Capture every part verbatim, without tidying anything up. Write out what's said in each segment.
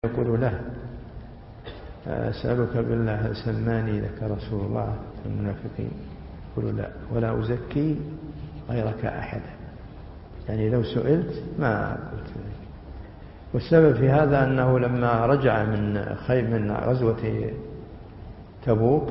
يقول له: أسألك بالله هل سماني لك رسول الله في المنافقين؟ يقول: لا، ولا أزكي غيرك أحدا. يعني لو سئلت ما قلت لك. والسبب في هذا أنه لما رجع من خير من غزوة تبوك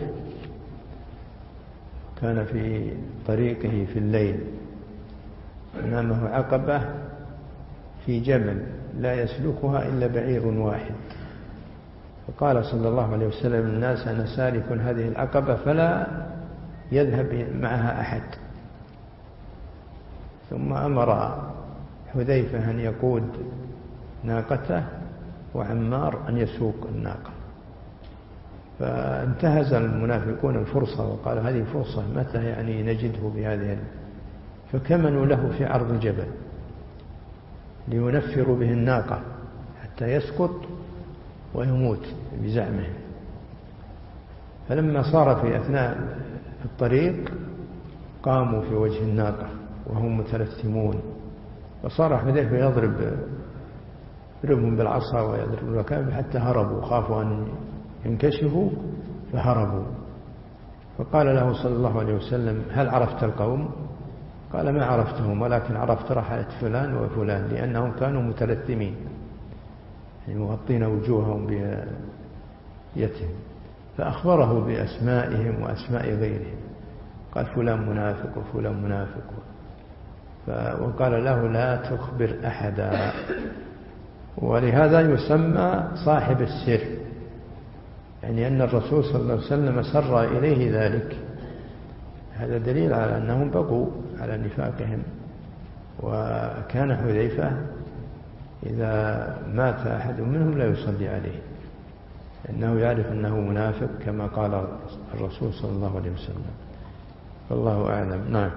كان في طريقه في الليل أمامه عقبة في جبل لا يسلكها إلا بعير واحد، فقال صلى الله عليه وسلم للناس: أنا سالك هذه العقبة فلا يذهب معها أحد. ثم أمر حذيفة أن يقود ناقته وعمار أن يسوق الناقة، فانتهز المنافقون الفرصة وقالوا: هذه فرصة، متى يعني نجده بهذه؟ فكمنوا له في عرض الجبل لينفروا به الناقة حتى يسقط ويموت بزعمه. فلما صار في أثناء الطريق قاموا في وجه الناقة وهم متلثمون، فصار حذيفة يضرب يضربهم بالعصا ويضرب الركاب حتى هربوا، خافوا أن ينكشفوا فهربوا. فقال له صلى الله عليه وسلم: هل عرفت القوم؟ قال: ما عرفتهم، ولكن عرفت رحلة فلان وفلان، لأنهم كانوا متلثمين يعني مغطين وجوههم بيتهم. فأخبره بأسمائهم وأسماء غيرهم، قال: فلان منافق وفلان منافق. وقال له: لا تخبر أحدا. ولهذا يسمى صاحب السر، يعني أن الرسول صلى الله عليه وسلم سر إليه ذلك. هذا دليل على أنهم بقوا على نفاقهم. وكان حذيفة إذا مات أحد منهم لا يصلي عليه، لأنه يعرف أنه منافق كما قال الرسول صلى الله عليه وسلم. والله أعلم. نعم.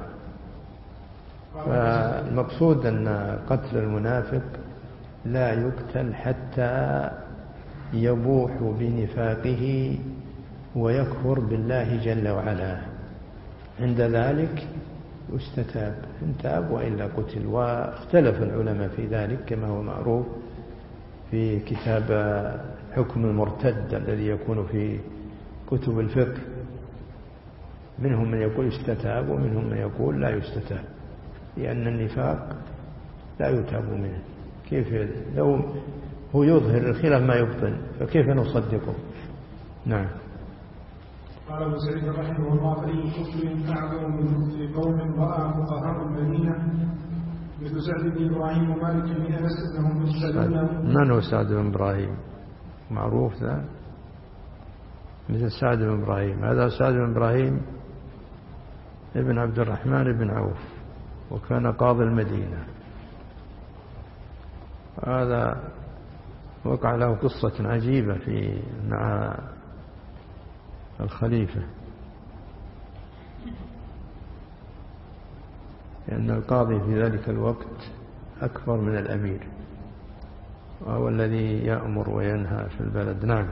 فالمقصود أن قتل المنافق لا يقتل حتى يبوح بنفاقه ويكفر بالله جل وعلا، عند ذلك يستتاب، إن تاب وإلا قتل. واختلف العلماء في ذلك كما هو معروف في كتاب حكم المرتد الذي يكون في كتب الفقه. منهم من يقول يستتاب ومنهم من يقول لا يستتاب، لأن النفاق لا يتاب منه. كيف لو هو يظهر الخلاف ما يبطن، فكيف نصدقه؟ نعم. قال ابن سعيد رحمه الله: فأي كفر أعظم من كفر قوم رأى فقهاء المدينة مثل سعد بن إبراهيم ومالك بن أنس أنهم يسألون. من هو سعد بن إبراهيم؟ معروف ذا، مثل سعد بن إبراهيم. هذا سعد بن إبراهيم ابن عبد الرحمن بن عوف، وكان قاضي المدينة. هذا وقع له قصة عجيبة في مع الخليفة، لأن القاضي في ذلك الوقت أكبر من الأمير، وهو الذي يأمر وينهى في البلد. نعم.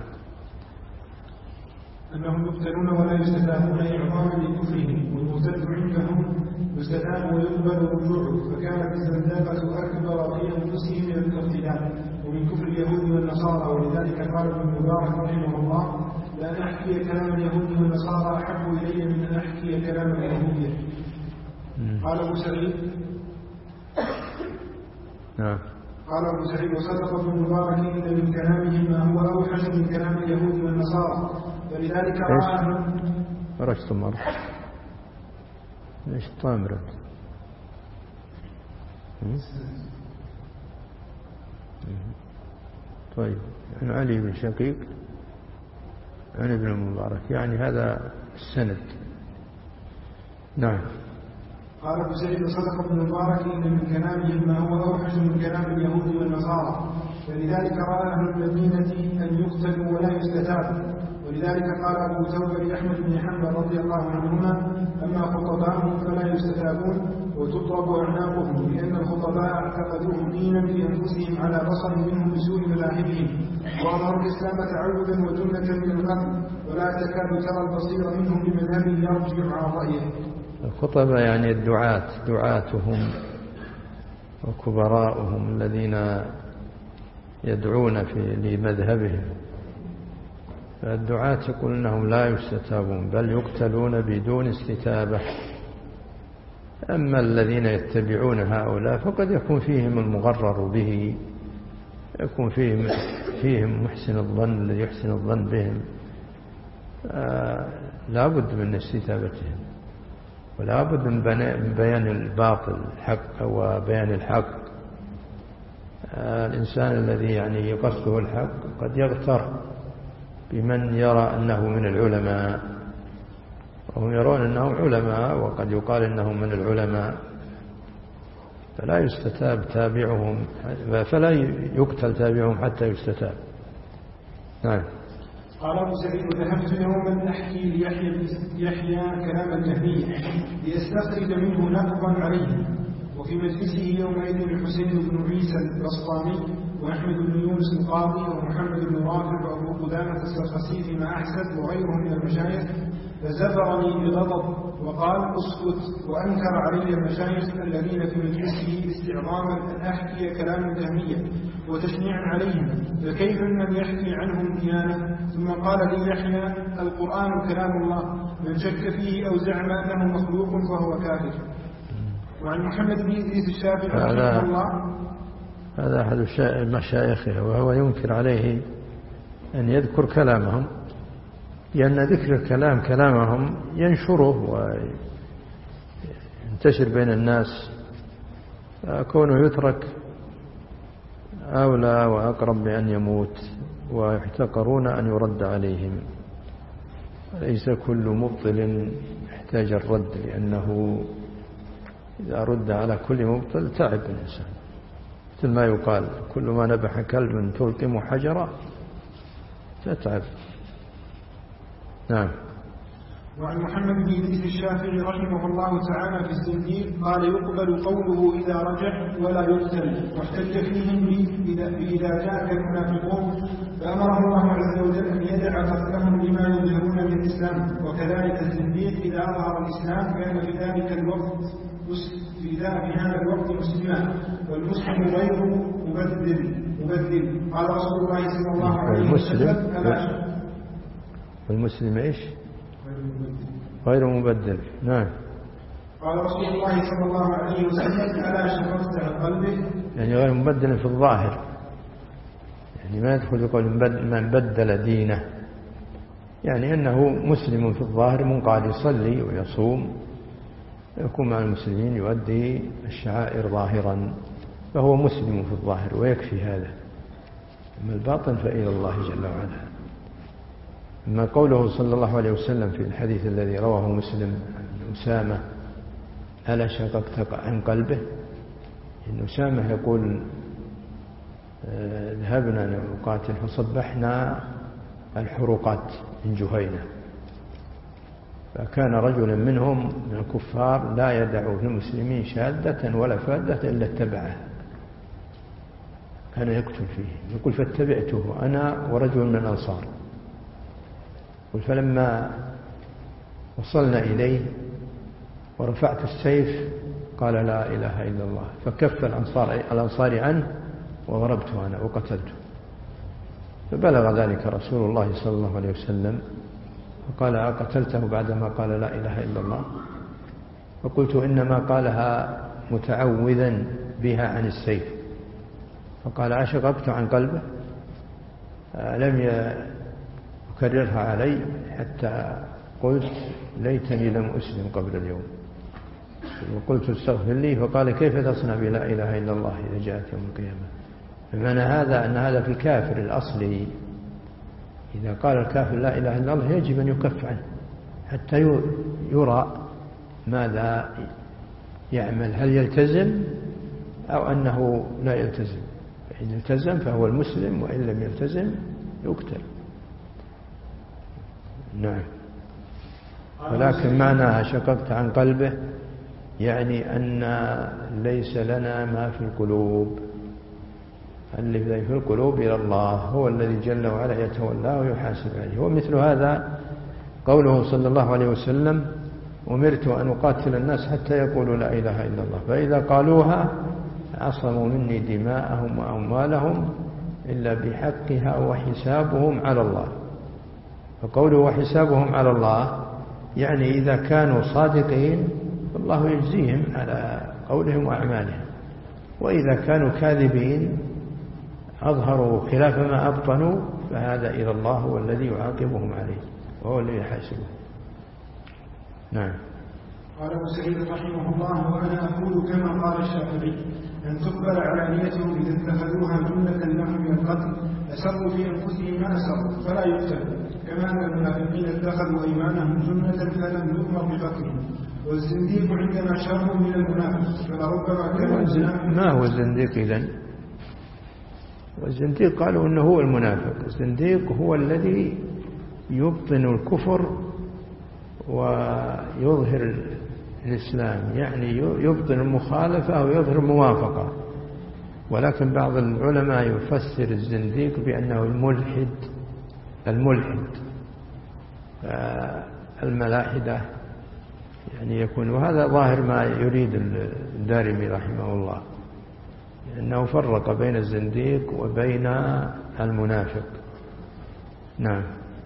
أنهم يقتلون ولا يستتابون إعظاما لكفرهم، والمرتد عندهم يستتاب ويقبل رجوعه، فكانت الزندقة أكبر في أنفسهم من الارتداد ومن كفر اليهود والنصارى. ولذلك قال ابن المبارك رحمه الله: لا أحكي كلام اليهود والنصارى أحب إلي من أن أحكي كلام اليهود. قال أبو سعيد قال أبو سعيد: وصدق ابن المبارك إن من كلامهم ما هو أوحش من كلام اليهود والنصارى، فلذلك رآهم. رشت مرة ليش طامرة؟ طيب، عن علي بن شقيق عن ابن المبارك، يعني هذا السند. نعم. قال ابو سعيد: صدق ابن المبارك ان من كلامهم ما هو اوحش من كلام اليهود والنصارى، فلذلك راى اهل المدينه ان يقتلوا ولا يستتابوا. ولذلك قال ابو توبه لاحمد بن حنبل رضي الله عنهما: اما خطباؤهم فلا يستتابون وتضرب اعناقهم، لان الخطباء اعتقدوهم دينا في انفسهم على بصر منهم بسوء مذاهبهم، واظهروا الاسلام تعودا وجنه من القتل، ولا تكاد ترى البصير منهم بمذهبه يرجع عن رايه. الخطبة يعني الدعاة، دعاتهم وكبراؤهم الذين يدعون في لمذهبهم. فالدعاة يقول أنهم لا يستتابون بل يقتلون بدون استتابة. أما الذين يتبعون هؤلاء فقد يكون فيهم المغرر به، يكون فيهم, فيهم محسن الظن الذي يحسن الظن بهم، آه لا بد من استتابتهم، ولا بد من بيان الباطل الحق وبيان الحق. آه الإنسان الذي يعني قصده الحق قد يغتر بمن يرى أنه من العلماء، وهم يرون أنهم علماء، وقد يقال أنهم من العلماء، فلا يستتاب تابعهم، فلا يقتل تابعهم حتى يستتاب. نعم. قال أبو سعيد: ذهبت يوما أحكي ليحيى يحيى كلام الجهمية ليستخرج منه نقضا عليه، وفي مجلسه يومئذ الحسين بن عيسى البسطامي وأحمد بن يونس القاضي ومحمد بن رافع وأبو قدامة السرخسي فيما أحسد وغيرهم من المشايخ، فزفرني بغضب وقال: اسكت، وأنكر علي المشايخ الذين في مجلسه استعظاما أن أحكي كلام الجهمية وتشنيعا عليهم، فكيف من يحكي عنهم ديانة؟ ثم قال لي يحيى: القرآن كلام الله، من شك فيه أو زعم أنه مخلوق فهو كافر. وعن محمد بن إدريس الشافعي رحمه الله: هذا أحد مشايخه، وهو ينكر عليه أن يذكر كلامهم، لأن ذكر الكلام كلامهم ينشره وينتشر بين الناس، كونه يترك أولى وأقرب بأن يموت، ويحتقرون أن يرد عليهم. ليس كل مبطل يحتاج الرد، لأنه إذا رد على كل مبطل تعب الإنسان، مثل ما يقال: كل ما نبح كلب تلقم حجرا، تتعب. نعم. وعن محمد بن إدريس الشافعي رحمه الله تعالى في الزنديق قال: يقبل قوله إذا رجع ولا يقتل، واحتج فيهم إذا جاءك المنافقون فأمره الله عز وجل أن يدع قتلهم لما يظهرون من الإسلام، وكذلك الزنديق إذا أظهر الإسلام كان في ذلك الوقت في هذا الوقت مسلما، والمسلم غير مبدل مبدل قال رسول الله صلى الله عليه وسلم: والمسلم إيش؟ غير مبدل. نعم. قال رسول الله صلى الله عليه وسلم: ألا شفقت عن قلبه، يعني غير مبدل في الظاهر، يعني ما يدخل يقول من بدل دينه، يعني أنه مسلم في الظاهر، منقاد يصلي ويصوم، يكون مع المسلمين، يؤدي الشعائر ظاهرا، فهو مسلم في الظاهر ويكفي هذا. أما الباطن فإلى الله جل وعلا. أما قوله صلى الله عليه وسلم في الحديث الذي رواه مسلم عن أسامة: ألا شققت عن قلبه، إن أسامة يقول: ذهبنا نقاتل فصبحنا الحروقات من جهينة، فكان رجلا منهم من الكفار لا يدع في المسلمين شاذة ولا فاذة إلا اتبعه، كان يقتل فيه. يقول: فاتبعته أنا ورجل من الأنصار، فلما وصلنا إليه ورفعت السيف قال: لا إله إلا الله، فكف الأنصار الأنصار عنه وضربته أنا وقتلته. فبلغ ذلك رسول الله صلى الله عليه وسلم، فقال: أقتلته بعدما قال لا إله إلا الله؟ فقلت: إنما قالها متعوذا بها عن السيف. فقال: أشققت عن قلبه؟ لم يكررها علي حتى قلت: ليتني لم أسلم قبل اليوم. وقلت: استغفر لي. فقال: كيف تصنع بلا إله إلا الله إذا جاءت يوم القيامة؟ بمعنى هذا أن هذا في الكافر الأصلي، إذا قال الكافر لا إله إلا الله يجب أن يكف عنه حتى يرى ماذا يعمل، هل يلتزم أو أنه لا يلتزم. فإن التزم فهو المسلم، وإن لم يلتزم يقتل. نعم. ولكن معناها شققت عن قلبه يعني أن ليس لنا ما في القلوب، الذي في القلوب إلى الله، هو الذي جل وعلا يتولاه ويحاسب عليه. ومثل هذا قوله صلى الله عليه وسلم: أمرت أن أقاتل الناس حتى يقولوا لا إله إلا الله، فإذا قالوها عصموا مني دماءهم وأموالهم، وكان رجل منهم من الكفار لا يدع في المسلمين شاذة ولا فاذة إلا اتبعه، كان يقتل فيه. يقول: فاتبعته أنا ورجل من الأنصار، إلا بحقها وحسابهم على الله. فقوله وحسابهم على الله يعني إذا كانوا صادقين فالله يجزيهم على قولهم وأعمالهم، وإذا كانوا كاذبين أظهروا خلاف ما أبطنوا فهذا إلى الله هو الذي يعاقبهم عليه وهو الذي يحاسبه. نعم. قال ابو سعيد رحمه الله: وانا اقول كما قال الشافعي ان تقبل علانيتهم اذا اتخذوها جنه لهم من القتل اسروا في انفسهم ما اسروا فلا يقتلوا، كما ان المنافقين اتخذوا ايمانهم جنه فلم يؤمر بقتلهم. والزنديق عندنا شر من المنافق فلربما كان. ما هو الزنديق إذن؟ والزنديق قالوا انه هو المنافق. الزنديق هو الذي يبطن الكفر ويظهر الإسلام، يعني يبطن المخالفة أو يظهر الموافقة. ولكن بعض العلماء يفسر الزنديق بأنه الملحد الملحد الملاحدة يعني يكون، وهذا ظاهر ما يريد الدارمي رحمه الله، لأنه فرق بين الزنديق وبين المنافق. نعم.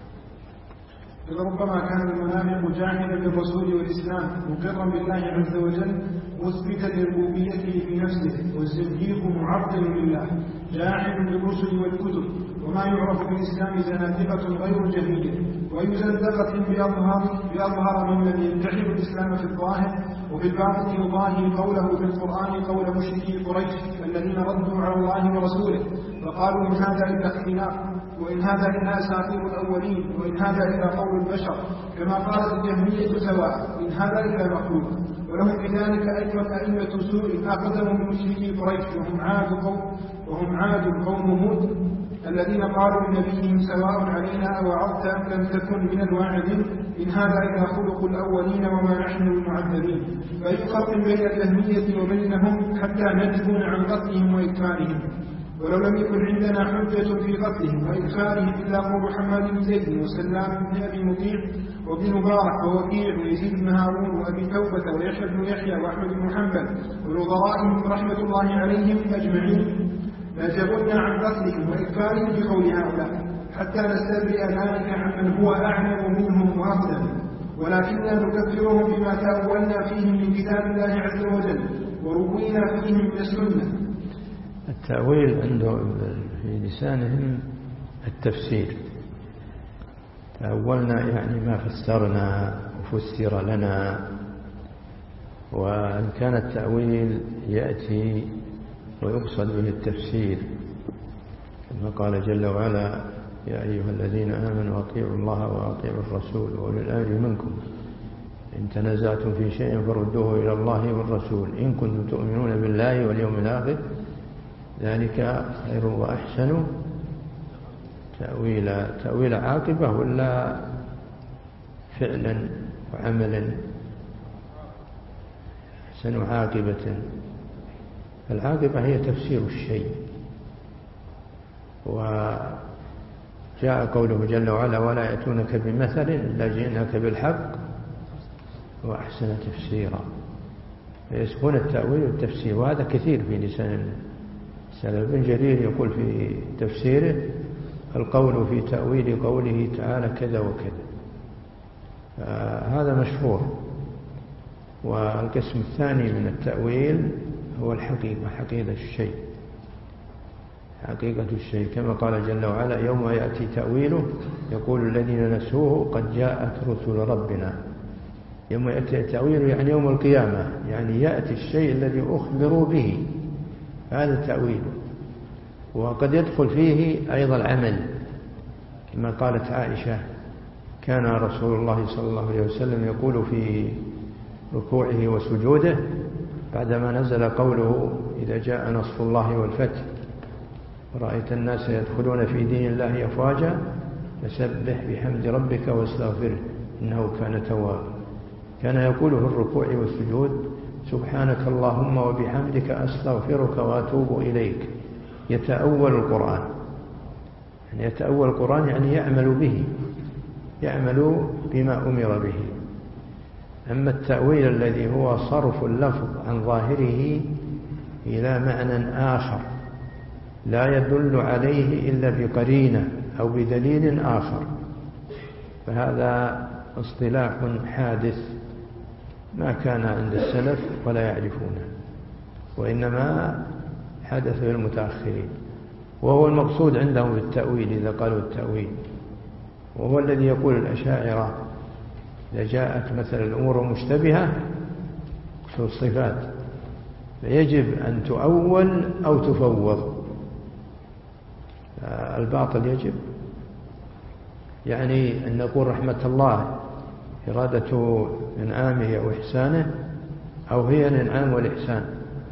ربما كان المنافق جاهلا بالرسول والإسلام مقرا بالله عز وجل مثبتا لربوبيته في نفسه، والزنديق معطل لله جاهل بالرسل والكتب. وما يعرف بالإسلام زنادقة غير جهمية ويزندقة بأظهار بأظهر ممن ينتحل الإسلام في الظاهر وفي الباطن يضاهي قوله في القرآن قول مشركي قريش الذين ردوا على الله ورسوله فقالوا إن هذا إلا اختلاق وإن هذا إلا أساطير الأولين وإن هذا إلا قول البشر، كما قالت الجهمية سواء إن هذا إلا مخلوق. ولهم بذلك أيضا أئمة سوء أقدموا من مشركي قريش وهم عاد قوم وهم عاد قوم هود الذين قالوا لنبيهم سواء علينا أوعظت أم لم تكن من الواعظين إن هذا إلا خلق الأولين وما نحن المعذبين. فأي فرق بين الجهمية وبينهم حتى ندفون عن قتلهم وإكفارهم؟ ولو لم يكن عندنا حجة في قتلهم وإكفارهم إلا قول محمد بن زيد وسلام بن أبي مطيع وابن مبارك ووكيع ويزيد بن هارون وأبي توبة ويحيى بن يحيى وأحمد بن حنبل ونظرائهم رحمة الله عليهم أجمعين لجبنا عن قتلهم وإكفارهم بقول هؤلاء حتى نستبرئ ذلك عمن هو أعلم منهم وأقدم، ولكننا نكفرهم بما تأولنا فيهم من كتاب الله عز وجل وروينا فيهم من السنة. التأويل عندهم في لسانهم التفسير. تأولنا يعني ما فسرنا وفسر لنا. وإن كان التأويل يأتي ويقصد به التفسير كما قال جل وعلا: يا أيها الذين آمنوا أطيعوا الله وأطيعوا الرسول وأولي الأمر منكم إن تنازعتم في شيء فردوه إلى الله والرسول إن كنتم تؤمنون بالله واليوم الآخر ذلك خير وأحسن تأويلا. تأويل عاقبة ولا فعلا وعملا؟ أحسن عاقبة. العاقبة هي تفسير الشيء. وجاء قوله جل وعلا: ولا يأتونك بمثل إلا جئناك بالحق وأحسن تفسيرا. فيسمون التأويل والتفسير، وهذا كثير في لسان السلف. ابن جرير يقول في تفسيره: القول في تأويل قوله تعالى كذا وكذا. هذا مشهور. والقسم الثاني من التأويل هو الحقيقة، حقيقة الشيء حقيقة الشيء كما قال جل وعلا: يوم يأتي تأويله يقول الذين نسوه قد جاءت رسل ربنا. يوم يأتي تأويله يعني يوم القيامة، يعني يأتي الشيء الذي أخبروا به، هذا تأويله. وقد يدخل فيه أيضا العمل كما قالت عائشة: كان رسول الله صلى الله عليه وسلم يقول في ركوعه وسجوده بعدما نزل قوله: إذا جاء نصر الله والفتح ورأيت الناس يدخلون في دين الله أفواجا فسبح بحمد ربك واستغفره إنه كان توابا. كان يقول في الركوع والسجود: سبحانك اللهم وبحمدك أستغفرك وأتوب إليك. يتأول القرآن، يعني يتأول القرآن يعني يعمل به، يعمل بما أمر به. أما التأويل الذي هو صرف اللفظ عن ظاهره إلى معنى آخر لا يدل عليه إلا بقرينة أو بدليل آخر، فهذا اصطلاح حادث ما كان عند السلف ولا يعرفونه، وإنما حدث للمتأخرين، وهو المقصود عندهم بالتأويل إذا قالوا التأويل، وهو الذي يقول الأشاعرة إذا جاءت مثل الأمور مشتبهة في الصفات فيجب أن تؤول أو تفوض. الباطل يجب يعني أن نقول رحمة الله إرادة إنعامه أو إحسانه، أو هي الإنعام والإحسان،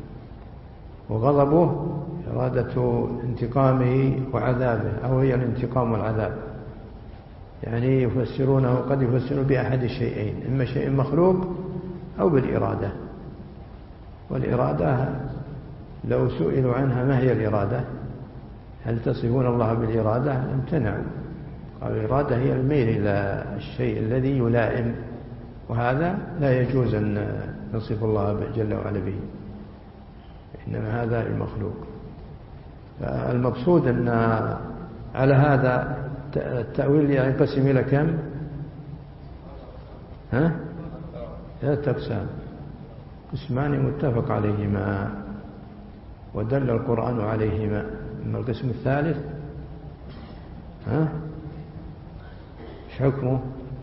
وغضبه إرادة انتقامه وعذابه، أو هي الانتقام والعذاب. يعني يفسرونه قد يفسرون بأحد الشيئين، إما شيء مخلوق أو بالإرادة. والإرادة لو سئلوا عنها ما هي الإرادة، هل تصفون الله بالإرادة؟ امتنعوا، قالوا الإرادة هي الميل إلى الشيء الذي يلائم، وهذا لا يجوز أن نصف الله جل وعلا به، إنما هذا المخلوق. فالمقصود أن على هذا التأويل ينقسم إلى كم؟ ها؟ ثلاثة أقسام، قسمان متفق عليهما ودل القرآن عليهما. أما القسم الثالث ها؟ ايش حكمه؟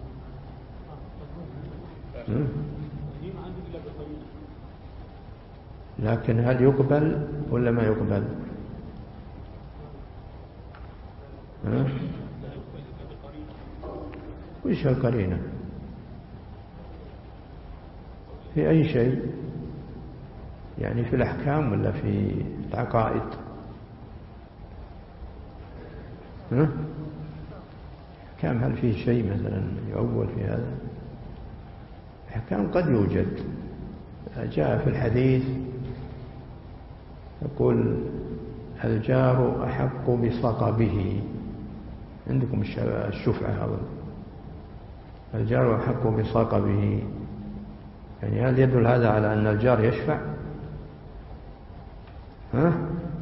لكن هل يقبل ولا ما يقبل؟ ها؟ وش القرينة في أي شيء؟ يعني في الأحكام ولا في العقائد؟ ها؟ كم هل فيه شيء مثلا يؤول في هذا؟ الأحكام قد يوجد، جاء في الحديث يقول الجار أحق بصقبه، عندكم الشفعة هذا، الجار أحق بصقبه، يعني هل يدل هذا على أن الجار يشفع؟ ها؟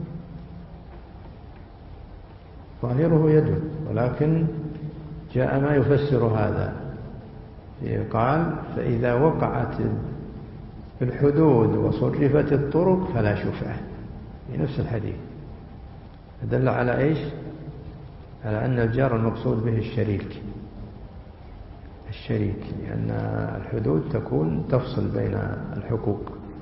ظاهره يدل، ولكن جاء ما يفسر هذا، قال فإذا وقعت الحدود وصرفت الطرق فلا شفعة، في نفس الحديث. دل على إيش؟ على أن الجار المقصود به الشريك، الشريك لأن الحدود تكون تفصل بين الحقوق،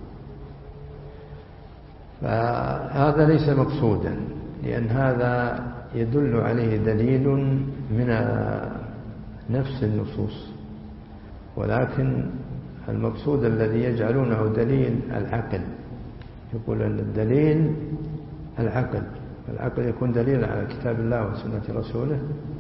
فهذا ليس مقصودا، لأن هذا يدل عليه دليل من نفس النصوص، ولكن المقصود الذي يجعلونه دليل العقل، يقول أن الدليل العقل، العقل يكون دليل على كتاب الله وسنة رسوله.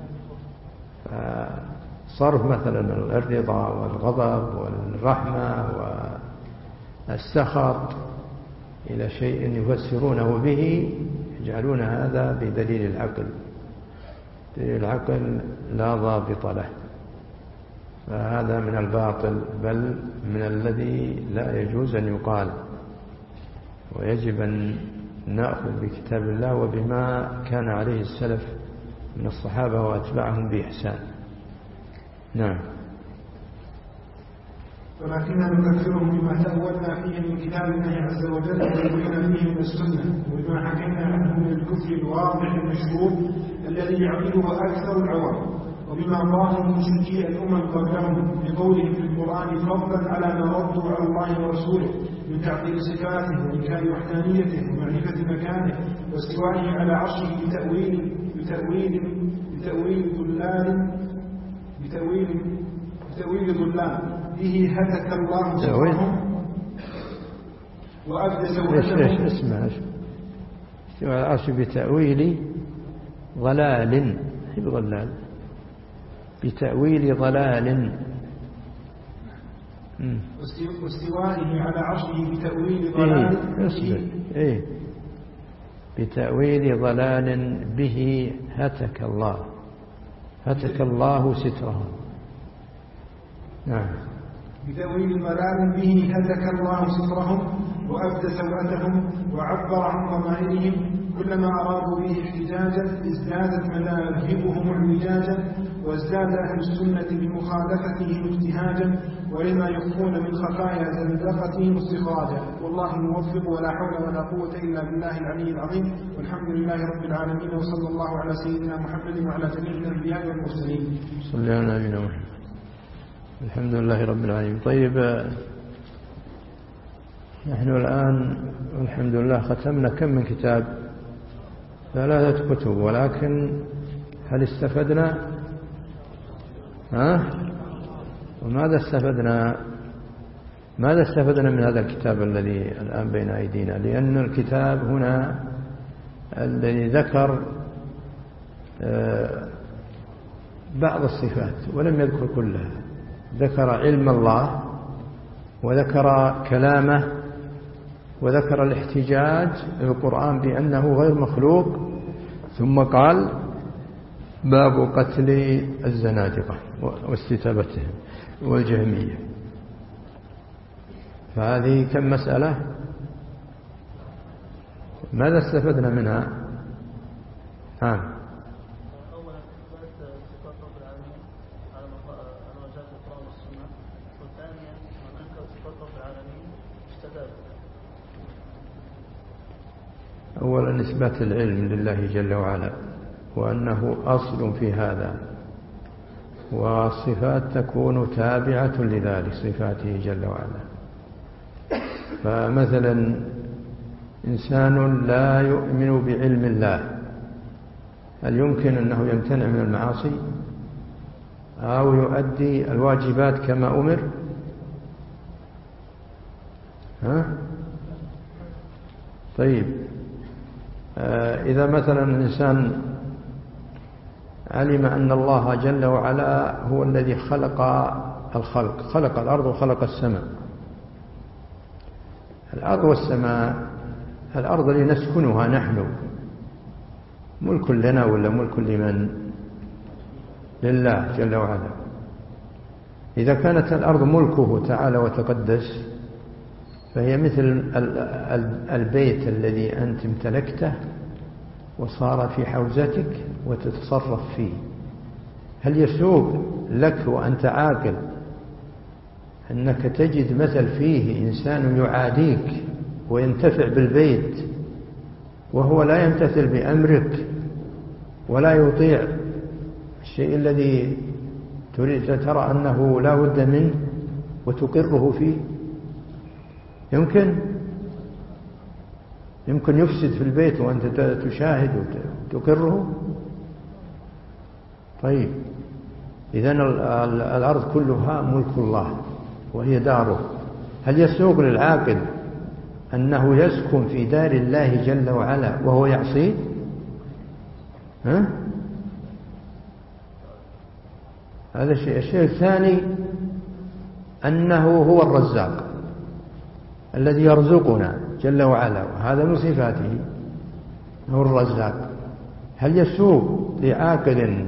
فصرف مثلا الرضا والغضب والرحمة والسخط إلى شيء يفسرونه به يجعلون هذا بدليل العقل، دليل العقل لا ضابط له، فهذا من الباطل، بل من الذي لا يجوز أن يقال، ويجب أن نأخذ بكتاب الله وبما كان عليه السلف من الصحابة وأتباعهم بإحسان. نعم. ولكننا نذكرهم بما تأولنا فيه من كتاب الله عز وجل ويبين فيه من السنة، وبما حكينا عنه من الكفر الواضح المشهور الذي يعقله أكثر العوام، وبما ظاهر مشركي الأمم قبلهم بقولهم في القرآن فضلا على ما ردوا على الله ورسوله من تعطيل صفاته وإنكار وحدانيته ومعرفة مكانه واستوائه على عرشه بتأويل بتأويل بتأويل ضلال بتأويل بتأويل ضلال به هتك الله سرهم وأبدى سوءتهم. ايش ايش اسمه استوى على العرش بتأويل ضلال، ضلال بتأويل ضلال، واستوائه على عرشه بتأويل ضلال إيه إيه بتأويل ضلال به هتك الله، هتك الله ستره. نعم. بتأويل ضلال به هتك الله سترهم وأبدى سوءتهم وعبر عن ضمائرهم، كلما أرادوا به احتجاجا ازدادت مذاهبهم اعوجاجا، وازداد أهل السنة بمخالفتهم اجتهاجا، ولما يخفون من خفايا زندقتهم استخراجا. والله الموفق، ولا حول ولا قوة إلا بالله العلي العظيم، والحمد لله رب العالمين، وصلى الله على سيدنا محمد وعلى جميع الأنبياء والمرسلين. صلى على نبينا محمد. الحمد لله رب العالمين. طيب، نحن الآن الحمد لله ختمنا كم من كتاب؟ ثلاثة كتب، ولكن هل استفدنا؟ ها؟ وماذا استفدنا؟ ماذا استفدنا من هذا الكتاب الذي الآن بين أيدينا؟ لأن الكتاب هنا الذي ذكر بعض الصفات ولم يذكر كلها، ذكر علم الله وذكر كلامه وذكر الاحتجاج بالقرآن بأنه غير مخلوق، ثم قال باب قتل الزنادقة واستتابتهم والجهمية. فهذه كم مسألة؟ ماذا استفدنا منها؟ نعم. أولا إثبات صفات رب العالمين على وجهات القرآن والسنة، والثانيا من أنكر صفات رب العالمين استتاب. أولا إثبات العلم لله جل وعلا، وأنه أصل في هذا، والصفات تكون تابعة لذلك صفاته جل وعلا. فمثلا إنسان لا يؤمن بعلم الله، هل يمكن أنه يمتنع من المعاصي أو يؤدي الواجبات كما أمر؟ ها؟ طيب، إذا مثلا الإنسان علم أن الله جل وعلا هو الذي خلق الخلق، خلق الأرض وخلق السماء، الأرض والسماء، الأرض لنسكنها نحن، ملك لنا ولا ملك لمن؟ لله جل وعلا. إذا كانت الأرض ملكه تعالى وتقدس، فهي مثل البيت الذي أنت امتلكته وصار في حوزتك وتتصرف فيه. هل يسوغ لك وأنت عاقل أنك تجد مثل فيه إنسان يعاديك وينتفع بالبيت وهو لا يمتثل بأمرك ولا يطيع الشيء الذي تريد ترى أنه لا بد منه وتقره فيه؟ يمكن يمكن يفسد في البيت وأنت تشاهد وتقره؟ طيب، إذن الأرض كلها ملك الله وهي داره. هل يسوغ للعاقل أنه يسكن في دار الله جل وعلا وهو يعصيه؟ ها؟ هذا الشيء. الشيء الثاني أنه هو الرزاق الذي يرزقنا جل وعلا، وهذا من صفاته، هو الرزاق. هل يسوغ لعاقل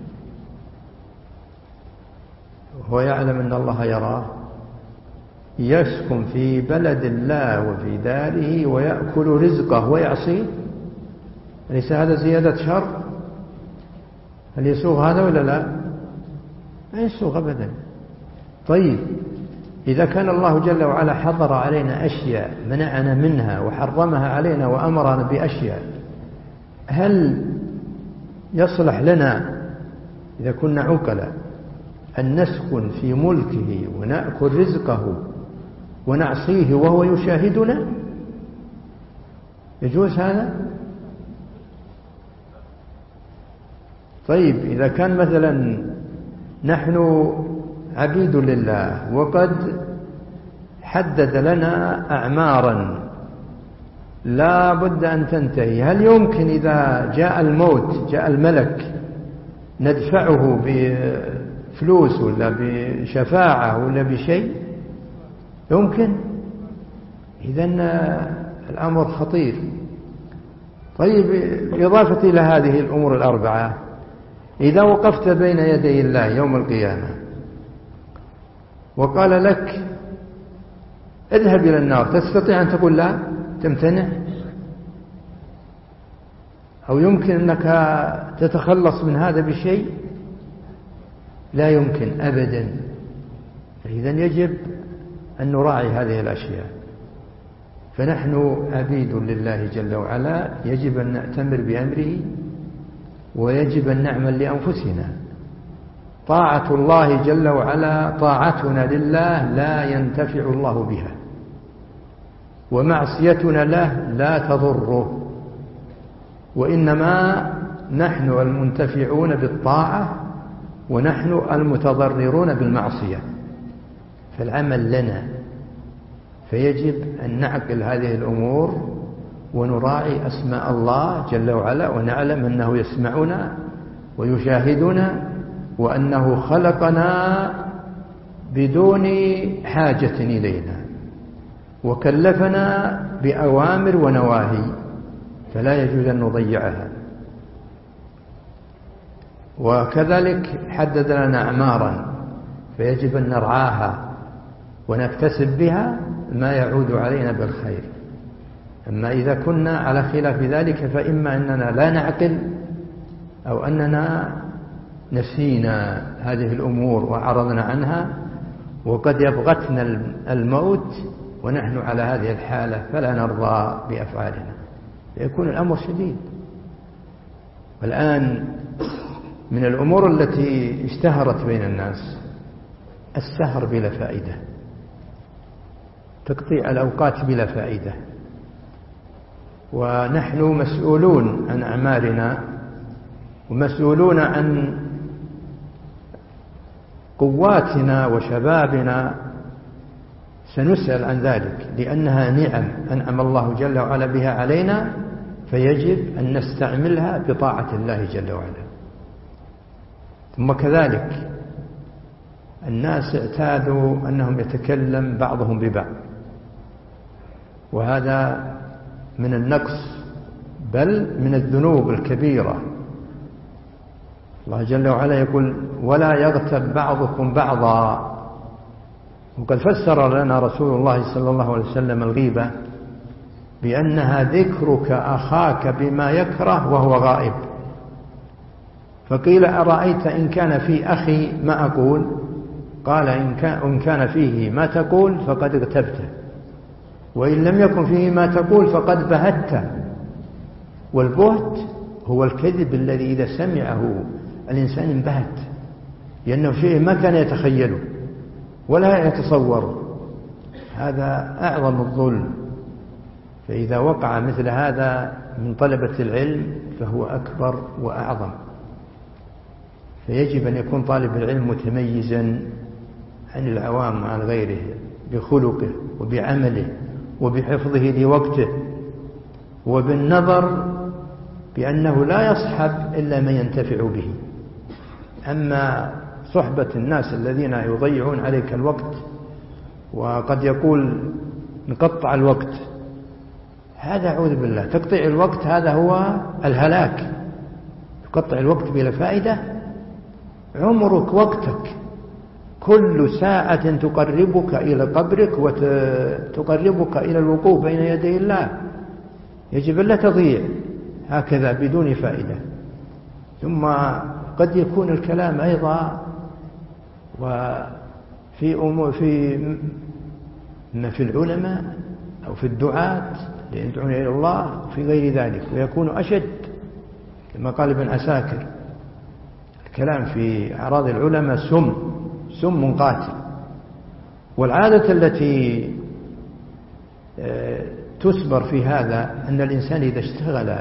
وهو يعلم أن الله يراه يسكن في بلد الله وفي داره ويأكل رزقه ويعصيه؟ ليس هذا زيادة شر؟ هل يسوغ هذا ولا لا؟ لا يسوغ أبدا. طيب، إذا كان الله جل وعلا حضر علينا أشياء منعنا منها وحرمها علينا وأمرنا بأشياء، هل يصلح لنا إذا كنا عقلا أن نسكن في ملكه ونأكل رزقه ونعصيه وهو يشاهدنا؟ يجوز هذا؟ طيب، إذا كان مثلا نحن عبيد لله وقد حدد لنا أعمارا لا بد أن تنتهي، هل يمكن إذا جاء الموت جاء الملك ندفعه بفلوس ولا بشفاعة ولا بشيء؟ يمكن؟ إذن الأمر خطير. طيب، إضافة إلى هذه الأمور الأربعة، إذا وقفت بين يدي الله يوم القيامة وقال لك اذهب إلى النار، تستطيع أن تقول لا تمتنع؟ أو يمكن أنك تتخلص من هذا بشيء؟ لا يمكن أبدا. إذن يجب أن نراعي هذه الأشياء. فنحن عبيد لله جل وعلا، يجب أن نأتمر بأمره ويجب أن نعمل لأنفسنا. طاعة الله جل وعلا طاعتنا لله لا ينتفع الله بها، ومعصيتنا له لا تضره، وإنما نحن المنتفعون بالطاعة ونحن المتضررون بالمعصية. فالعمل لنا، فيجب أن نعقل هذه الأمور ونراعي أسماء الله جل وعلا، ونعلم أنه يسمعنا ويشاهدنا، وأنه خلقنا بدون حاجة إلينا، وكلفنا بأوامر ونواهي، فلا يجوز أن نضيعها. وكذلك حدد لنا أعمارا، فيجب أن نرعاها ونكتسب بها ما يعود علينا بالخير. أما إذا كنا على خلاف ذلك فإما أننا لا نعقل أو أننا نسينا هذه الأمور وعرضنا عنها، وقد يبغتنا الموت ونحن على هذه الحالة فلا نرضى بأفعالنا، يكون الأمر شديد. والآن من الأمور التي اشتهرت بين الناس السهر بلا فائدة، تقطيع الأوقات بلا فائدة. ونحن مسؤولون عن أعمالنا ومسؤولون عن قواتنا وشبابنا، سنسأل عن ذلك، لأنها نعم أنعم الله جل وعلا بها علينا، فيجب أن نستعملها بطاعة الله جل وعلا. ثم كذلك الناس اعتادوا أنهم يتكلم بعضهم ببعض، وهذا من النقص بل من الذنوب الكبيرة. الله جل وعلا يقول ولا يغتب بعضكم بعضا، وقد فسر لنا رسول الله صلى الله عليه وسلم الغيبة بأنها ذكرك أخاك بما يكره وهو غائب. فقيل أرأيت إن كان في أخي ما أقول؟ قال إن كان فيه ما تقول فقد اغتبته، وإن لم يكن فيه ما تقول فقد بهته. والبهت هو الكذب الذي إذا سمعه الإنسان انبهت، لأنه شيء ما كان يتخيله ولا يتصوره. هذا أعظم الظلم. فإذا وقع مثل هذا من طلبة العلم فهو أكبر وأعظم. فيجب أن يكون طالب العلم متميزا عن العوام وعن غيره بخلقه وبعمله وبحفظه لوقته، وبالنظر بأنه لا يصحب إلا من ينتفع به. أما صحبة الناس الذين يضيعون عليك الوقت، وقد يقول نقطع الوقت، هذا أعوذ بالله، تقطيع الوقت هذا هو الهلاك. تقطع الوقت بلا فائدة، عمرك وقتك، كل ساعة تقربك إلى قبرك وتقربك إلى الوقوف بين يدي الله، يجب أن لا تضيع هكذا بدون فائدة. ثم قد يكون الكلام أيضا وفي أمور في في العلماء أو في الدعاة يدعون إلى الله في غير ذلك، ويكون أشد كما قال ابن عساكر: الكلام في أعراض العلماء سم سم قاتل. والعادة التي تسبر في هذا أن الإنسان إذا اشتغل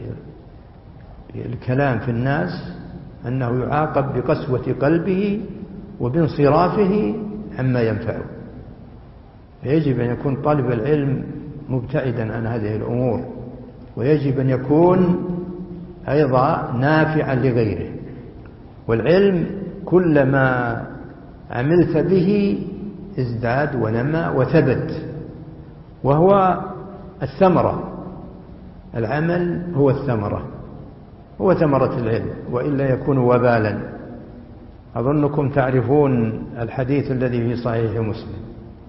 بالكلام في الناس أنه يعاقب بقسوة قلبه وبانصرافه عما ينفعه. فيجب أن يكون طالب العلم مبتعدا عن هذه الأمور، ويجب أن يكون أيضا نافعا لغيره. والعلم كلما عملت به ازداد ونمى وثبت، وهو الثمرة. العمل هو الثمرة، هو ثمرة العلم، وإلا يكون وبالا. أظنكم تعرفون الحديث الذي في صحيح مسلم،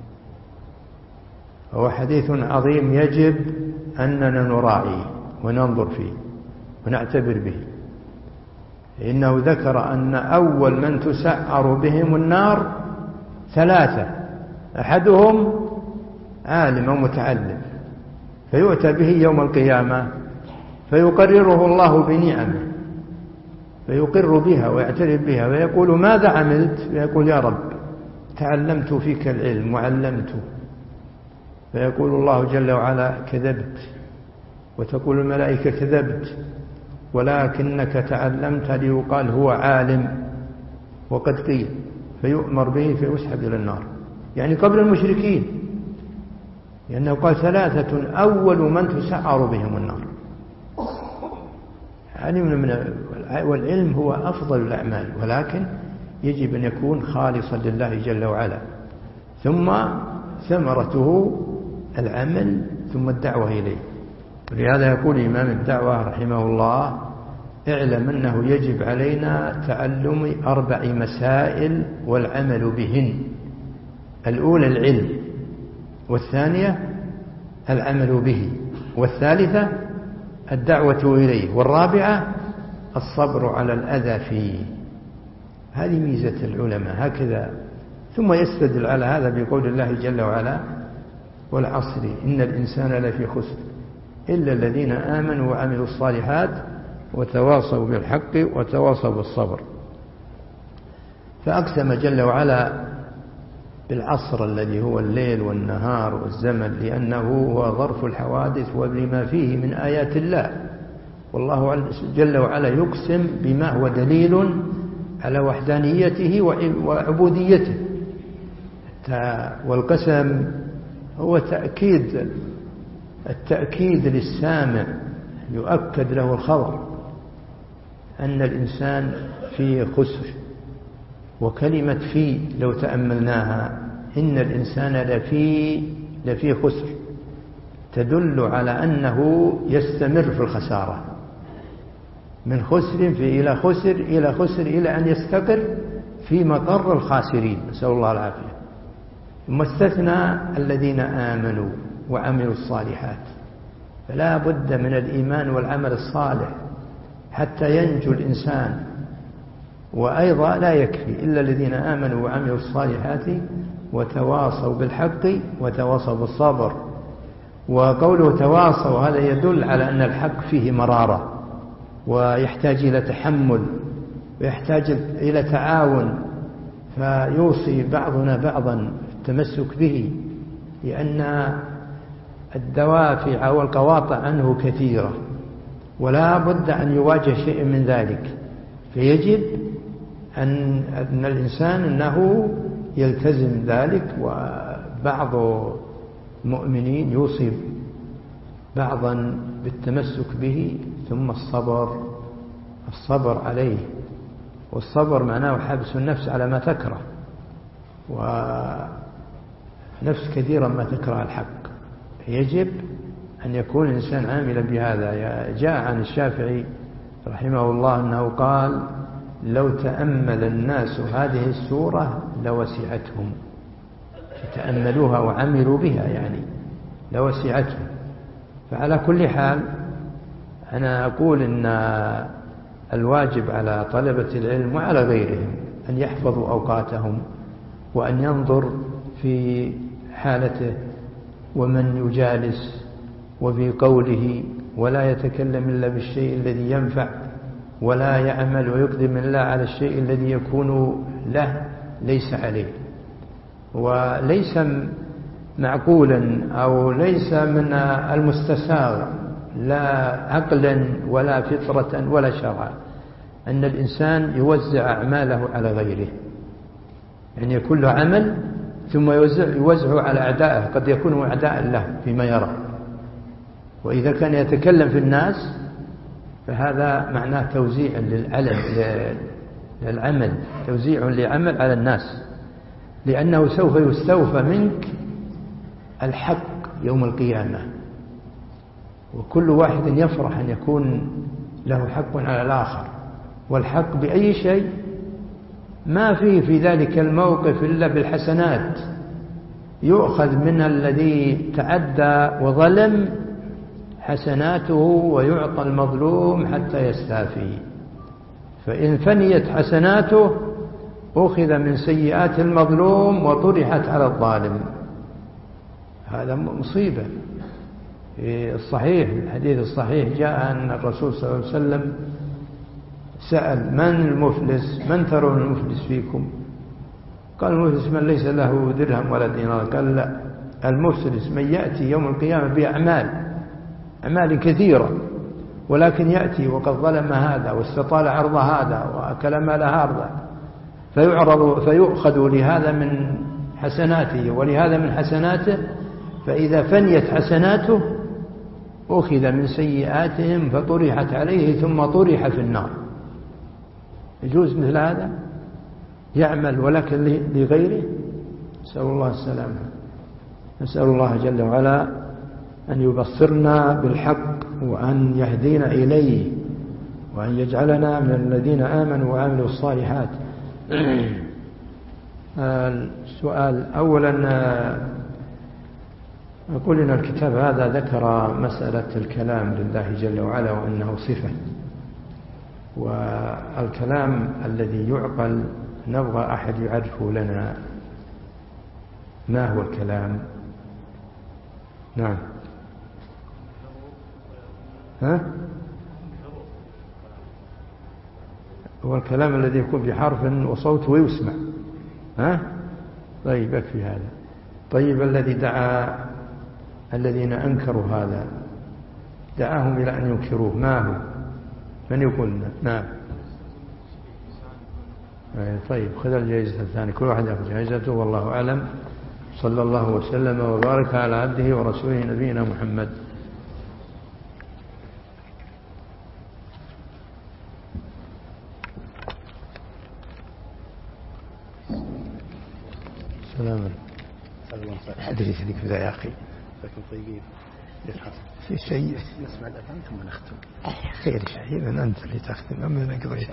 هو حديث عظيم يجب أننا نراعيه وننظر فيه ونعتبر به. إنه ذكر أن أول من تسعر بهم النار ثلاثة، أحدهم عالم ومتعلم فيؤتى به يوم القيامة فيقرره الله بنعمه، فيقر بها ويعترف بها ويقول ماذا عملت؟ فيقول يا رب تعلمت فيك العلم وعلمته. فيقول الله جل وعلا كذبت، وتقول الملائكة كذبت، ولكنك تعلمت ليقال هو عالم وقد قيل، فيؤمر به فيسحب إلى النار، يعني قبل المشركين، لأنه قال ثلاثة أول من تسعر بهم النار. يعني من والعلم هو أفضل الأعمال، ولكن يجب أن يكون خالصا لله جل وعلا، ثم ثمرته العمل ثم الدعوة إليه. ولهذا يقول إمام الدعوة رحمه الله اعلم أنه يجب علينا تعلم أربع مسائل والعمل بهن. الأولى العلم، والثانية العمل به، والثالثة الدعوة إليه، والرابعة الصبر على الأذى فيه. هذه ميزة العلماء هكذا. ثم يستدل على هذا بقول الله جل وعلا والعصر إن الإنسان لفي خسر إلا الذين آمنوا وعملوا الصالحات وتواصوا بالحق وتواصوا بالصبر. فأقسم جل وعلا بالعصر الذي هو الليل والنهار والزمن، لأنه هو ظرف الحوادث وبما فيه من آيات الله. والله جل وعلا يقسم بما هو دليل على وحدانيته وعبوديته، والقسم هو تأكيد التأكيد للسامع، يؤكد له الخبر أن الإنسان في خسر. وكلمة في لو تأملناها إن الإنسان لفي لفي خسر تدل على أنه يستمر في الخسارة، من خسر في إلى خسر إلى خسر إلى أن يستقر في مقر الخاسرين، نسأل الله العافية. ثم استثنى الذين آمنوا وعملوا الصالحات، فلا بد من الإيمان والعمل الصالح حتى ينجو الإنسان. وأيضا لا يكفي إلا الذين آمنوا وعملوا الصالحات وتواصوا بالحق وتواصوا بالصبر. وقوله تواصوا هذا يدل على أن الحق فيه مرارة، ويحتاج إلى تحمل، ويحتاج إلى تعاون، فيوصي بعضنا بعضا التمسك به، لأن الدوافع والقواطع عنه كثيرة، ولا بد أن يواجه شيء من ذلك. فيجب أن, أن الإنسان أنه يلتزم ذلك. وبعض المؤمنين يوصي بعضا بالتمسك به، ثم الصبر الصبر عليه. والصبر معناه حبس النفس على ما تكره، ونفس كثيرا ما تكره الحق. يجب أن يكون الإنسان عاملا بهذا. جاء عن الشافعي رحمه الله أنه قال لو تأمل الناس هذه السورة لوسعتهم، تأملوها وعملوا بها يعني لوسعتهم. فعلى كل حال أنا أقول إن الواجب على طلبة العلم وعلى غيرهم أن يحفظوا أوقاتهم، وأن ينظر في حالته ومن يجالس وفي قوله، ولا يتكلم إلا بالشيء الذي ينفع، ولا يعمل ويقدم الله على الشيء الذي يكون له ليس عليه. وليس معقولا أو ليس من المستساغ لا عقلا ولا فطرة ولا شرعا أن الإنسان يوزع أعماله على غيره، يعني يكون له عمل ثم يوزع يوزعه على أعدائه، قد يكونوا أعداء له فيما يرى. وإذا كان يتكلم في الناس فهذا معناه توزيع للعلم للعمل، توزيع لعمل على الناس، لأنه سوف يستوفى منك الحق يوم القيامة. وكل واحد يفرح أن يكون له حق على الآخر، والحق بأي شيء ما فيه في ذلك الموقف إلا بالحسنات، يؤخذ من الذي تعدى وظلم حسناته ويعطى المظلوم حتى يستافي. فإن فنيت حسناته أخذ من سيئات المظلوم وطرحت على الظالم. هذا مصيبة. في الصحيح الحديث الصحيح جاء أن الرسول صلى الله عليه وسلم سأل: من المفلس؟ من ترون المفلس فيكم؟ قال: المفلس من ليس له درهم ولا دينار. قال: لا، المفلس من يأتي يوم القيامة بأعمال أعمال كثيرة، ولكن يأتي وقد ظلم هذا واستطال عرض هذا وأكل مال هذا، فيعرض فيؤخذ لهذا من حسناته ولهذا من حسناته، فإذا فنيت حسناته أخذ من سيئاتهم فطرحت عليه ثم طرح في النار. يجوز مثل هذا؟ يعمل ولكن لغيره؟ نسأل الله السلامة. نسأل الله جل وعلا أن يبصرنا بالحق وأن يهدينا إليه وأن يجعلنا من الذين آمنوا وعملوا الصالحات. السؤال أولا، أقول إن الكتاب هذا ذكر مسألة الكلام لله جل وعلا وأنه صفة، والكلام الذي يعقل نبغى أحد يعرفه لنا ما هو الكلام. نعم. ها؟ هو الكلام الذي يكون بحرف وصوت ويسمع. ها؟ طيب يكفي هذا. طيب الذي دعا الذين أنكروا هذا دعاهم إلى أن ينكروه، ما هو؟ من يقول لنا؟ نعم. طيب خذ الجائزة الثانية، كل واحد يأخذ جائزته، والله أعلم. صلى الله وسلم وبارك على عبده ورسوله نبينا محمد. سلام. أدري خليك بذا يا أخي. لكن طيبين. في شيء نسمع الأذان ثم نختم. خير شيء إذا أنت اللي تختم، أما أنا قضيت.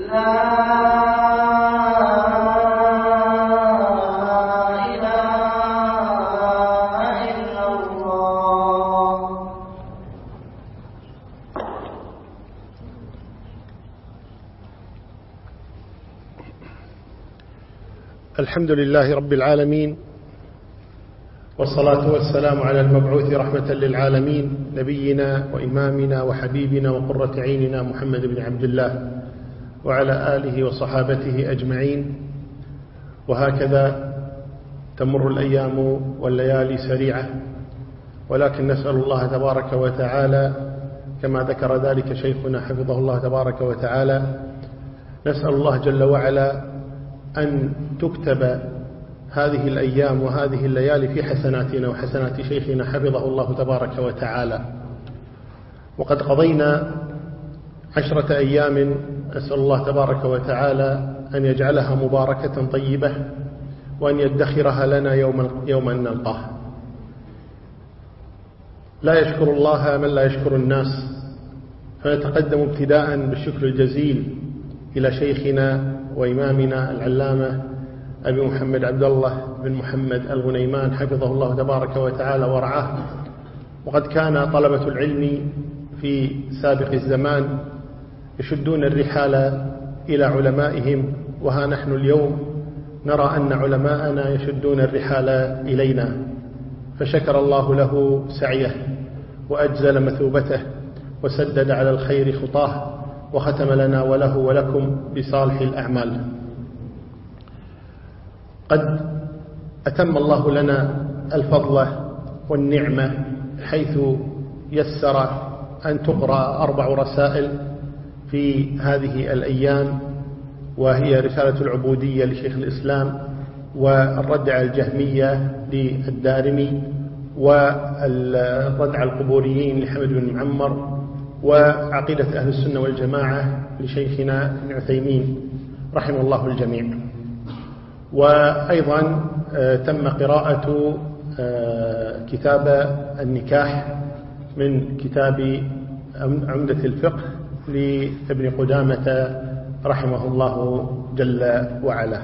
لا إله الحمد لله رب العالمين، والصلاة والسلام على المبعوث رحمة للعالمين، نبينا وإمامنا وحبيبنا وقرة عيننا محمد بن عبد الله وعلى آله وصحابته أجمعين. وهكذا تمر الأيام والليالي سريعة، ولكن نسأل الله تبارك وتعالى كما ذكر ذلك شيخنا حفظه الله تبارك وتعالى، نسأل الله جل وعلا أن تكتب هذه الأيام وهذه الليالي في حسناتنا وحسنات شيخنا حفظه الله تبارك وتعالى. وقد قضينا عشرة أيام، أسأل الله تبارك وتعالى أن يجعلها مباركة طيبة، وأن يدخرها لنا يوم يوم أن نلقاه. لا يشكر الله من لا يشكر الناس، فنتقدم ابتداء بالشكر الجزيل إلى شيخنا وإمامنا العلامة أبي محمد عبد الله بن محمد الغنيمان حفظه الله تبارك وتعالى ورعاه. وقد كان طلبة العلم في سابق الزمان يشدون الرحال إلى علمائهم، وها نحن اليوم نرى أن علماءنا يشدون الرحال إلينا، فشكر الله له سعيه وأجزل مثوبته وسدد على الخير خطاه، وختم لنا وله ولكم بصالح الأعمال. قد أتم الله لنا الفضل والنعمة حيث يسر أن تقرأ أربع رسائل في هذه الأيام، وهي رسالة العبودية لشيخ الإسلام، والرد على الجهمية للدارمي، والرد على القبوريين لحمد بن معمر، وعقيدة أهل السنة والجماعة لشيخنا ابن عثيمين رحمه الله الجميع. وأيضا تم قراءة كتاب النكاح من كتاب عمدة الفقه لابن قدامة رحمه الله جل وعلا.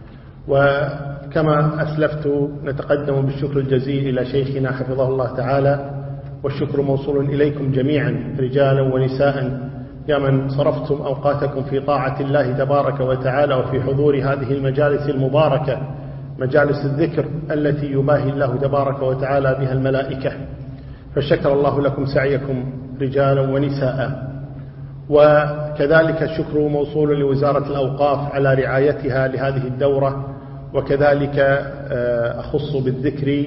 وكما أسلفت نتقدم بالشكر الجزيل إلى شيخنا حفظه الله تعالى، والشكر موصول إليكم جميعا رجالا ونساء يا من صرفتم أوقاتكم في طاعة الله تبارك وتعالى وفي حضور هذه المجالس المباركة، مجالس الذكر التي يباهي الله تبارك وتعالى بها الملائكة، فشكر الله لكم سعيكم رجالا ونساء. وكذلك الشكر موصول لوزارة الأوقاف على رعايتها لهذه الدورة، وكذلك أخص بالذكر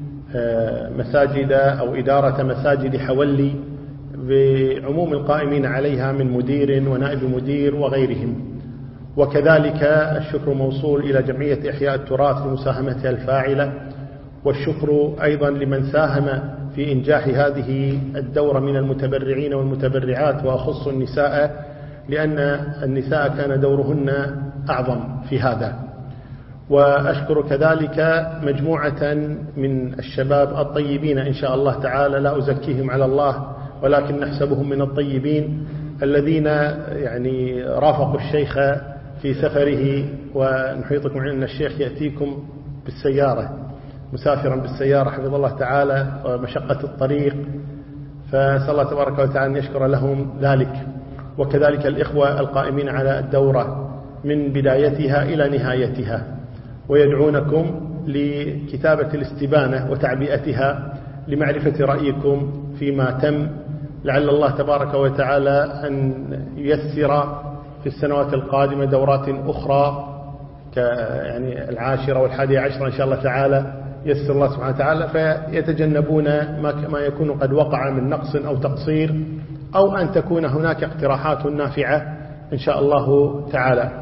مساجد أو إدارة مساجد حولي بعموم القائمين عليها من مدير ونائب مدير وغيرهم. وكذلك الشكر موصول إلى جمعية إحياء التراث لمساهمتها الفاعلة، والشكر أيضا لمن ساهم في إنجاح هذه الدورة من المتبرعين والمتبرعات، وأخص النساء لأن النساء كان دورهن أعظم في هذا. وأشكر كذلك مجموعة من الشباب الطيبين إن شاء الله تعالى، لا أزكيهم على الله ولكن نحسبهم من الطيبين، الذين يعني رافقوا الشيخ في سفره. ونحيطكم أن الشيخ يأتيكم بالسيارة، مسافرا بالسيارة حفظ الله تعالى، ومشقة الطريق، فسأل الله تبارك وتعالى أن يشكر لهم ذلك. وكذلك الإخوة القائمين على الدورة من بدايتها إلى نهايتها، ويدعونكم لكتابة الاستبانة وتعبئتها لمعرفة رأيكم فيما تم، لعل الله تبارك وتعالى أن ييسر في السنوات القادمة دورات أخرى يعني العاشرة والحادية عشرة إن شاء الله تعالى، يسر الله سبحانه وتعالى، فيتجنبون ما يكون قد وقع من نقص أو تقصير، أو أن تكون هناك اقتراحات نافعة إن شاء الله تعالى.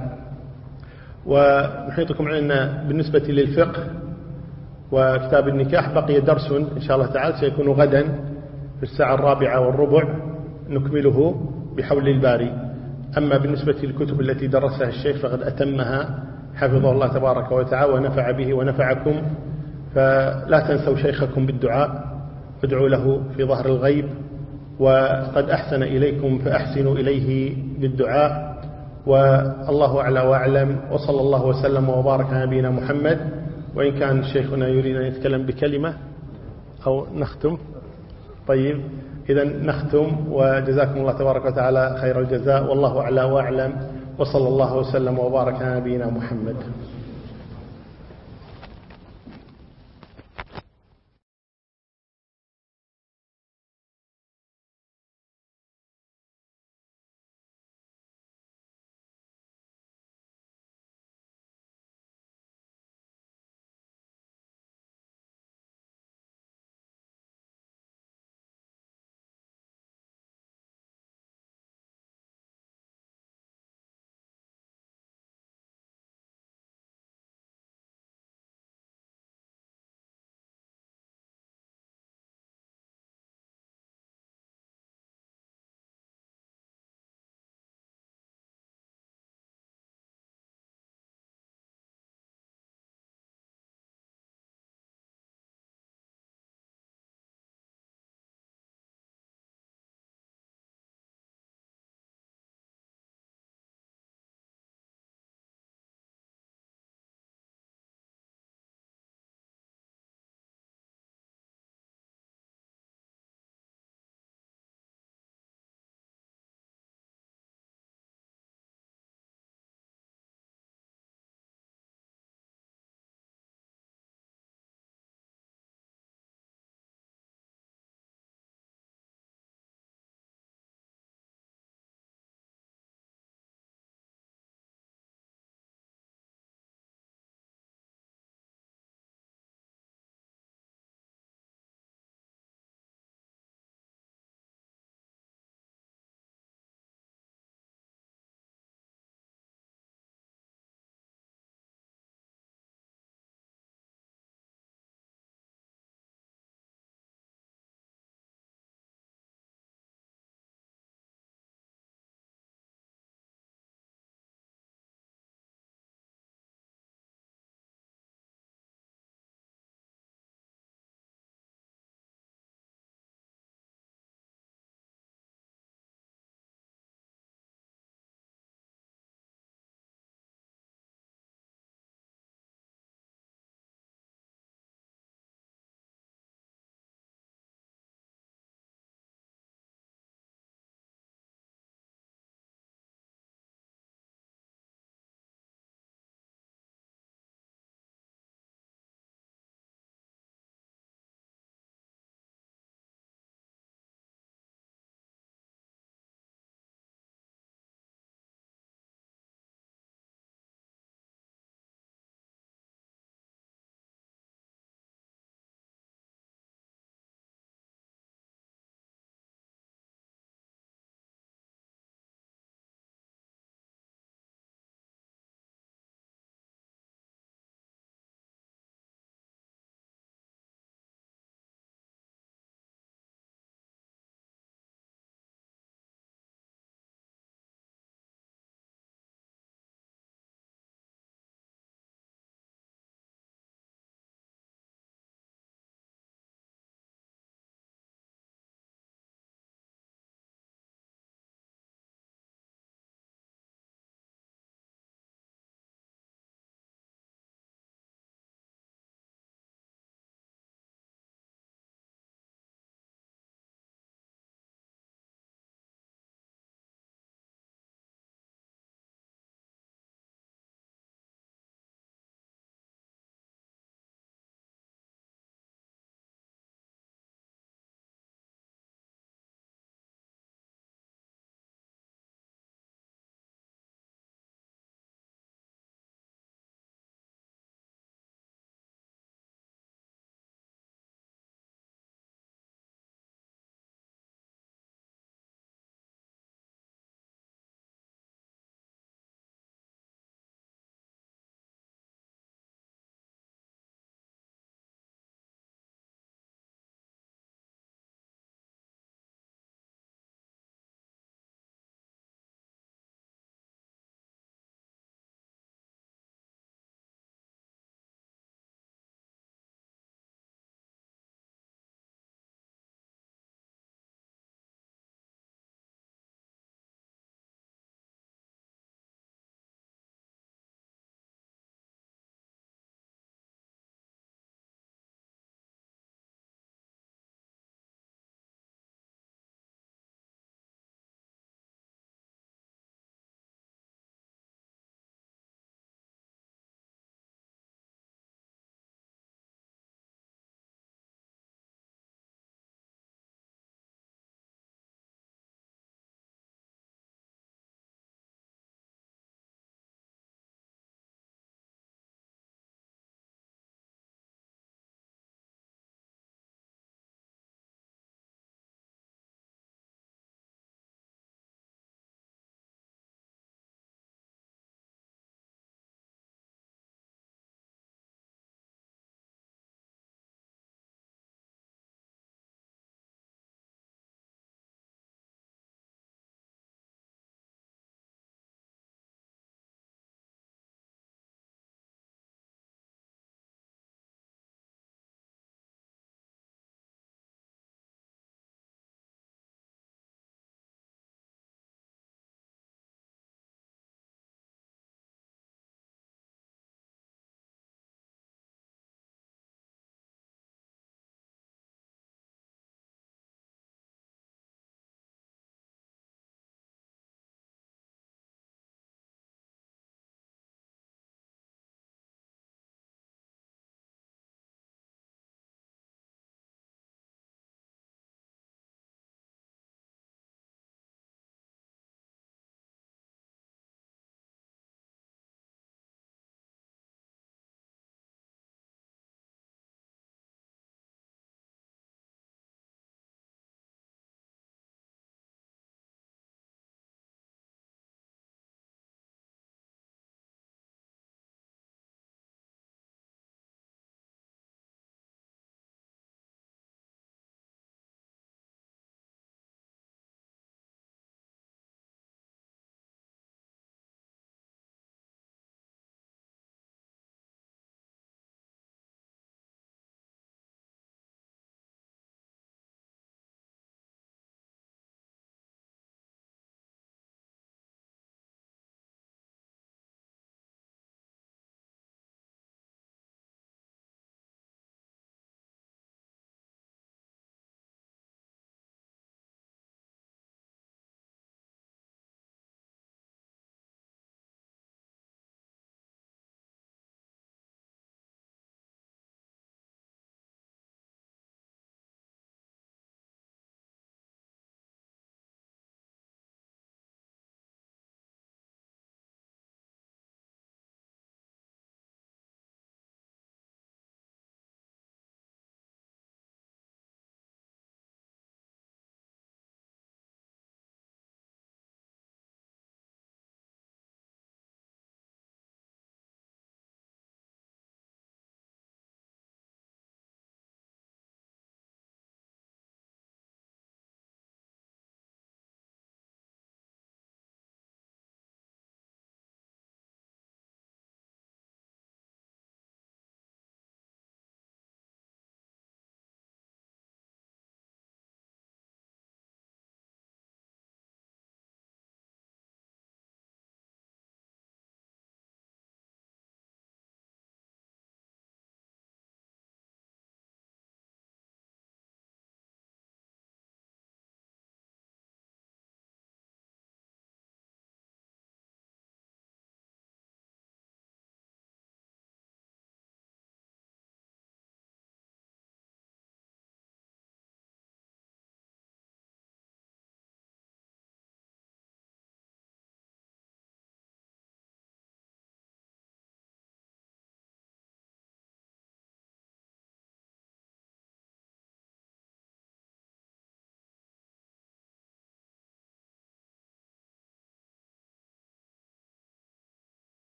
ونحيطكم أن بالنسبة للفقه وكتاب النكاح بقي درس إن شاء الله تعالى سيكون غدا في الساعة الرابعة والربع نكمله بحول الباري. أما بالنسبة للكتب التي درسها الشيخ فقد أتمها حفظه الله تبارك وتعالى ونفع به ونفعكم، فلا تنسوا شيخكم بالدعاء، ادعوا له في ظهر الغيب، وقد أحسن إليكم فأحسنوا إليه بالدعاء. والله أعلى وأعلم، وصلى الله وسلم وبارك على نبينا محمد. وإن كان شيخنا يريد أن يتكلم بكلمة أو نختم، طيب إذا نختم، وجزاكم الله تبارك وتعالى خير الجزاء، والله أعلى وأعلم، وصلى الله وسلم وبارك على نبينا محمد.